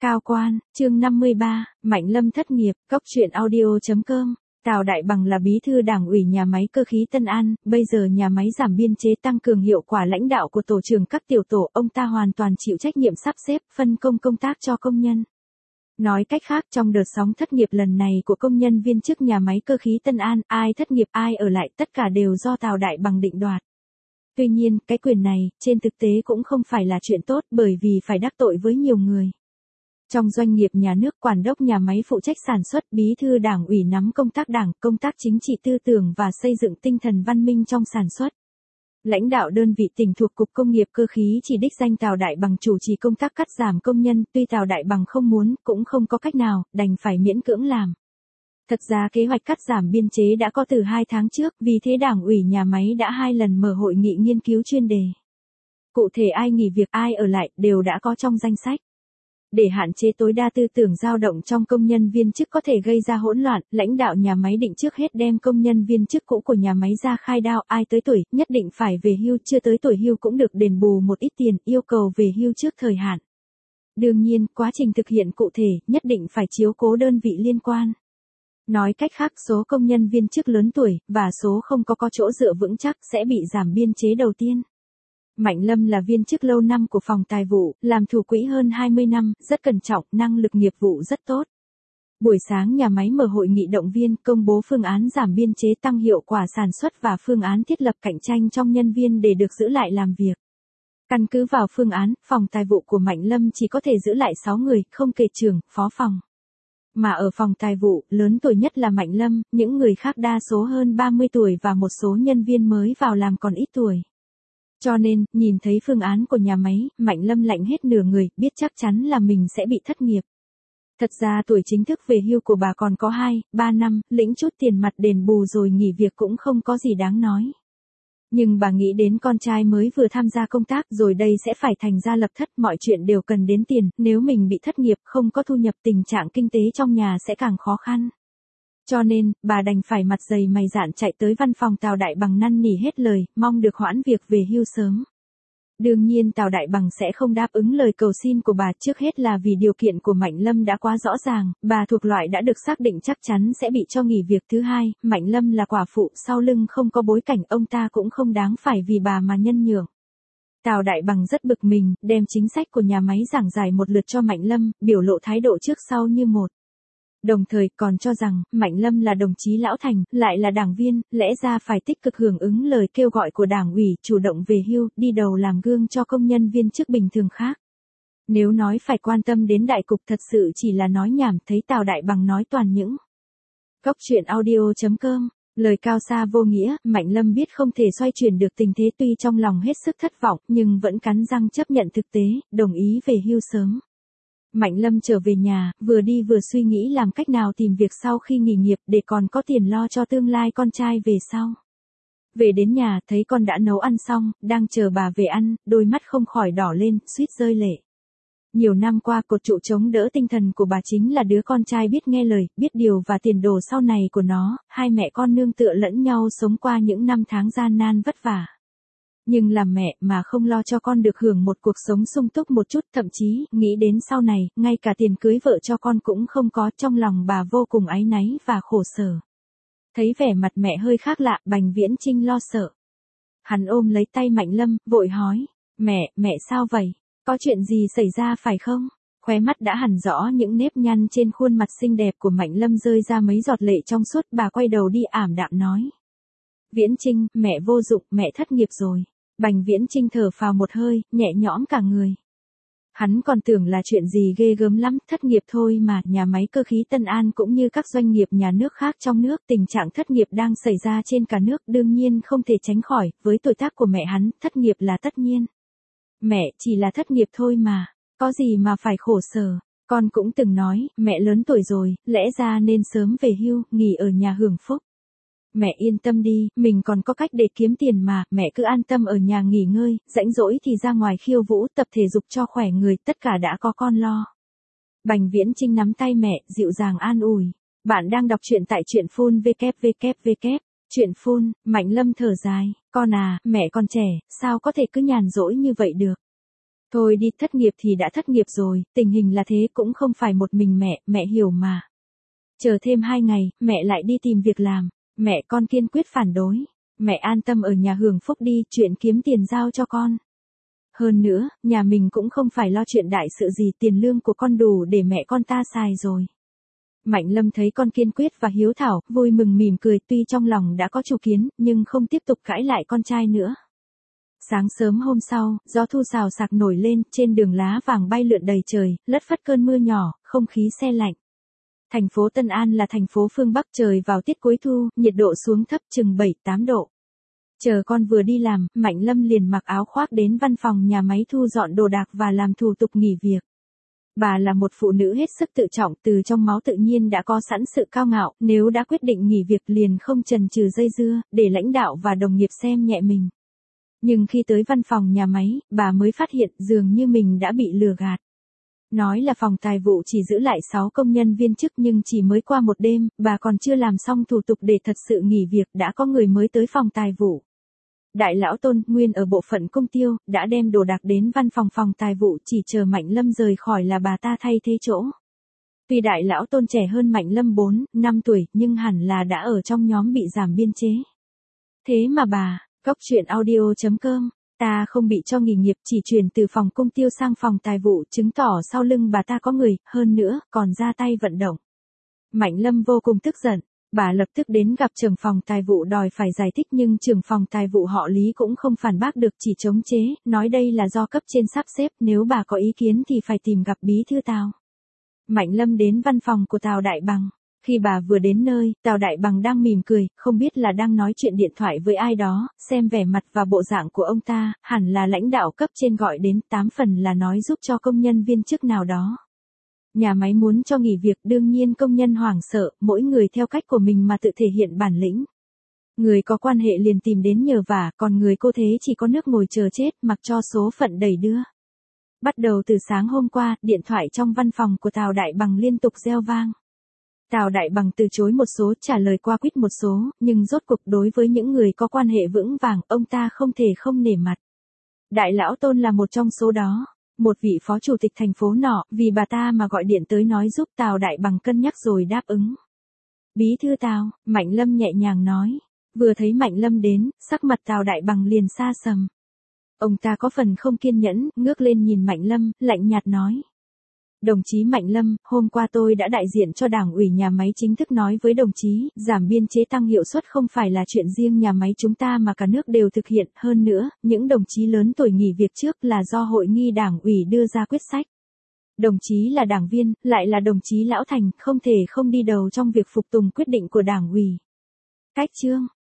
Cao quan, chương 53, Mạnh Lâm thất nghiệp, cốc truyện audio.com. Tào Đại Bằng là bí thư đảng ủy nhà máy cơ khí Tân An, bây giờ nhà máy giảm biên chế tăng cường hiệu quả lãnh đạo của tổ trưởng các tiểu tổ, ông ta hoàn toàn chịu trách nhiệm sắp xếp, phân công công tác cho công nhân. Nói cách khác, trong đợt sóng thất nghiệp lần này của công nhân viên chức nhà máy cơ khí Tân An, ai thất nghiệp ai ở lại tất cả đều do Tào Đại Bằng định đoạt. Tuy nhiên, cái quyền này, trên thực tế cũng không phải là chuyện tốt bởi vì phải đắc tội với nhiều người. Trong doanh nghiệp nhà nước, quản đốc nhà máy phụ trách sản xuất, bí thư đảng ủy nắm công tác đảng, công tác chính trị tư tưởng và xây dựng tinh thần văn minh trong sản xuất. Lãnh đạo đơn vị tỉnh thuộc Cục Công nghiệp Cơ khí chỉ đích danh Tào Đại Bằng chủ trì công tác cắt giảm công nhân, tuy Tào Đại Bằng không muốn, cũng không có cách nào, đành phải miễn cưỡng làm. Thật ra kế hoạch cắt giảm biên chế đã có từ 2 tháng trước, vì thế đảng ủy nhà máy đã 2 lần mở hội nghị nghiên cứu chuyên đề. Cụ thể ai nghỉ việc ai ở lại đều đã có trong danh sách. Để hạn chế tối đa tư tưởng dao động trong công nhân viên chức có thể gây ra hỗn loạn, lãnh đạo nhà máy định trước hết đem công nhân viên chức cũ của nhà máy ra khai đao, ai tới tuổi, nhất định phải về hưu, chưa tới tuổi hưu cũng được đền bù một ít tiền, yêu cầu về hưu trước thời hạn. Đương nhiên, quá trình thực hiện cụ thể, nhất định phải chiếu cố đơn vị liên quan. Nói cách khác, số công nhân viên chức lớn tuổi, và số không có chỗ dựa vững chắc sẽ bị giảm biên chế đầu tiên. Mạnh Lâm là viên chức lâu năm của phòng tài vụ, làm thủ quỹ hơn 20 năm, rất cẩn trọng, năng lực nghiệp vụ rất tốt. Buổi sáng nhà máy mở hội nghị động viên, công bố phương án giảm biên chế tăng hiệu quả sản xuất và phương án thiết lập cạnh tranh trong nhân viên để được giữ lại làm việc. Căn cứ vào phương án, phòng tài vụ của Mạnh Lâm chỉ có thể giữ lại 6 người, không kể trưởng, phó phòng. Mà ở phòng tài vụ, lớn tuổi nhất là Mạnh Lâm, những người khác đa số hơn 30 tuổi và một số nhân viên mới vào làm còn ít tuổi. Cho nên, nhìn thấy phương án của nhà máy, Mạnh Lâm lạnh hết nửa người, biết chắc chắn là mình sẽ bị thất nghiệp. Thật ra tuổi chính thức về hưu của bà còn có 2-3 năm, lĩnh chút tiền mặt đền bù rồi nghỉ việc cũng không có gì đáng nói. Nhưng bà nghĩ đến con trai mới vừa tham gia công tác rồi đây sẽ phải thành gia lập thất, mọi chuyện đều cần đến tiền, nếu mình bị thất nghiệp không có thu nhập tình trạng kinh tế trong nhà sẽ càng khó khăn. Cho nên, bà đành phải mặt dày mày dạn chạy tới văn phòng Tào Đại Bằng năn nỉ hết lời, mong được hoãn việc về hưu sớm. Đương nhiên Tào Đại Bằng sẽ không đáp ứng lời cầu xin của bà, trước hết là vì điều kiện của Mạnh Lâm đã quá rõ ràng, bà thuộc loại đã được xác định chắc chắn sẽ bị cho nghỉ việc. Thứ hai, Mạnh Lâm là quả phụ, sau lưng không có bối cảnh, ông ta cũng không đáng phải vì bà mà nhân nhượng. Tào Đại Bằng rất bực mình, đem chính sách của nhà máy giảng giải một lượt cho Mạnh Lâm, biểu lộ thái độ trước sau như một. Đồng thời còn cho rằng, Mạnh Lâm là đồng chí lão thành, lại là đảng viên, lẽ ra phải tích cực hưởng ứng lời kêu gọi của đảng ủy, chủ động về hưu, đi đầu làm gương cho công nhân viên chức bình thường khác. Nếu nói phải quan tâm đến đại cục thật sự chỉ là nói nhảm, thấy Tào Đại Bằng nói toàn những. Cốc truyện audio.com, lời cao xa vô nghĩa, Mạnh Lâm biết không thể xoay chuyển được tình thế, tuy trong lòng hết sức thất vọng, nhưng vẫn cắn răng chấp nhận thực tế, đồng ý về hưu sớm. Mạnh Lâm trở về nhà, vừa đi vừa suy nghĩ làm cách nào tìm việc sau khi nghỉ nghiệp để còn có tiền lo cho tương lai con trai về sau. Về đến nhà, thấy con đã nấu ăn xong, đang chờ bà về ăn, đôi mắt không khỏi đỏ lên, suýt rơi lệ. Nhiều năm qua, cột trụ chống đỡ tinh thần của bà chính là đứa con trai biết nghe lời, biết điều và tiền đồ sau này của nó, hai mẹ con nương tựa lẫn nhau sống qua những năm tháng gian nan vất vả. Nhưng làm mẹ mà không lo cho con được hưởng một cuộc sống sung túc một chút, thậm chí, nghĩ đến sau này, ngay cả tiền cưới vợ cho con cũng không có, trong lòng bà vô cùng áy náy và khổ sở. Thấy vẻ mặt mẹ hơi khác lạ, Bành Viễn Chinh lo sợ. Hắn ôm lấy tay Mạnh Lâm, vội hỏi, mẹ sao vậy? Có chuyện gì xảy ra phải không? Khóe mắt đã hằn rõ những nếp nhăn trên khuôn mặt xinh đẹp của Mạnh Lâm rơi ra mấy giọt lệ trong suốt, bà quay đầu đi ảm đạm nói. Viễn Chinh, mẹ vô dụng, mẹ thất nghiệp rồi. Bành Viễn Chinh thở phào một hơi, nhẹ nhõm cả người. Hắn còn tưởng là chuyện gì ghê gớm lắm, thất nghiệp thôi mà, nhà máy cơ khí Tân An cũng như các doanh nghiệp nhà nước khác trong nước, tình trạng thất nghiệp đang xảy ra trên cả nước, đương nhiên không thể tránh khỏi, với tuổi tác của mẹ hắn, thất nghiệp là tất nhiên. Mẹ, chỉ là thất nghiệp thôi mà, có gì mà phải khổ sở, con cũng từng nói, mẹ lớn tuổi rồi, lẽ ra nên sớm về hưu, nghỉ ở nhà hưởng phúc. Mẹ yên tâm đi, mình còn có cách để kiếm tiền mà, mẹ cứ an tâm ở nhà nghỉ ngơi, rảnh rỗi thì ra ngoài khiêu vũ, tập thể dục cho khỏe người, tất cả đã có con lo. Bành Viễn Chinh nắm tay mẹ, dịu dàng an ủi. Bạn đang đọc truyện tại truyện phun www. Truyện phun, Mạnh Lâm thở dài, con à, mẹ còn trẻ, sao có thể cứ nhàn rỗi như vậy được. Thôi đi, thất nghiệp thì đã thất nghiệp rồi, tình hình là thế, cũng không phải một mình mẹ hiểu mà. Chờ thêm 2 ngày, mẹ lại đi tìm việc làm. Mẹ con kiên quyết phản đối. Mẹ an tâm ở nhà hưởng phúc đi, chuyện kiếm tiền giao cho con. Hơn nữa, nhà mình cũng không phải lo chuyện đại sự gì, tiền lương của con đủ để mẹ con ta xài rồi. Mạnh Lâm thấy con kiên quyết và hiếu thảo, vui mừng mỉm cười, tuy trong lòng đã có chủ kiến, nhưng không tiếp tục cãi lại con trai nữa. Sáng sớm hôm sau, gió thu xào xạc nổi lên, trên đường lá vàng bay lượn đầy trời, lất phất cơn mưa nhỏ, không khí se lạnh. Thành phố Tân An là thành phố phương Bắc, trời vào tiết cuối thu, nhiệt độ xuống thấp chừng 7-8 độ. Chờ con vừa đi làm, Mạnh Lâm liền mặc áo khoác đến văn phòng nhà máy thu dọn đồ đạc và làm thủ tục nghỉ việc. Bà là một phụ nữ hết sức tự trọng, từ trong máu tự nhiên đã có sẵn sự cao ngạo, nếu đã quyết định nghỉ việc liền không chần chừ dây dưa, để lãnh đạo và đồng nghiệp xem nhẹ mình. Nhưng khi tới văn phòng nhà máy, bà mới phát hiện dường như mình đã bị lừa gạt. Nói là phòng tài vụ chỉ giữ lại 6 công nhân viên chức, nhưng chỉ mới qua một đêm, bà còn chưa làm xong thủ tục để thật sự nghỉ việc đã có người mới tới phòng tài vụ. Đại lão Tôn, nguyên ở bộ phận công tiêu, đã đem đồ đạc đến văn phòng phòng tài vụ, chỉ chờ Mạnh Lâm rời khỏi là bà ta thay thế chỗ. Tuy đại lão Tôn trẻ hơn Mạnh Lâm 4-5 tuổi, nhưng hẳn là đã ở trong nhóm bị giảm biên chế. Thế mà bà, Cóc Truyện Audio.com, ta không bị cho nghỉ nghiệp, chỉ chuyển từ phòng công tiêu sang phòng tài vụ, chứng tỏ sau lưng bà ta có người, hơn nữa, còn ra tay vận động. Mạnh Lâm vô cùng tức giận. Bà lập tức đến gặp trưởng phòng tài vụ đòi phải giải thích, nhưng trưởng phòng tài vụ họ Lý cũng không phản bác được, chỉ chống chế, nói đây là do cấp trên sắp xếp, nếu bà có ý kiến thì phải tìm gặp bí thư Tào. Mạnh Lâm đến văn phòng của Tào Đại Bằng. Khi bà vừa đến nơi, Tào Đại Bằng đang mỉm cười, không biết là đang nói chuyện điện thoại với ai đó, xem vẻ mặt và bộ dạng của ông ta, hẳn là lãnh đạo cấp trên gọi đến, 8 phần là nói giúp cho công nhân viên chức nào đó. Nhà máy muốn cho nghỉ việc, đương nhiên công nhân hoảng sợ, mỗi người theo cách của mình mà tự thể hiện bản lĩnh. Người có quan hệ liền tìm đến nhờ vả, còn người cô thế chỉ có nước ngồi chờ chết, mặc cho số phận đẩy đưa. Bắt đầu từ sáng hôm qua, điện thoại trong văn phòng của Tào Đại Bằng liên tục reo vang. Tào Đại Bằng từ chối một số, trả lời qua quýt một số, nhưng rốt cuộc đối với những người có quan hệ vững vàng, ông ta không thể không nể mặt. Đại lão Tôn là một trong số đó. Một vị phó chủ tịch thành phố nọ, vì bà ta mà gọi điện tới nói giúp, Tào Đại Bằng cân nhắc rồi đáp ứng. Bí thư Tào, Mạnh Lâm nhẹ nhàng nói. Vừa thấy Mạnh Lâm đến, sắc mặt Tào Đại Bằng liền xa sầm. Ông ta có phần không kiên nhẫn, ngước lên nhìn Mạnh Lâm, lạnh nhạt nói. Đồng chí Mạnh Lâm, hôm qua tôi đã đại diện cho Đảng ủy nhà máy chính thức nói với đồng chí, giảm biên chế tăng hiệu suất không phải là chuyện riêng nhà máy chúng ta mà cả nước đều thực hiện, hơn nữa, những đồng chí lớn tuổi nghỉ việc trước là do hội nghị Đảng ủy đưa ra quyết sách. Đồng chí là đảng viên, lại là đồng chí lão thành, không thể không đi đầu trong việc phục tùng quyết định của Đảng ủy. Cách chương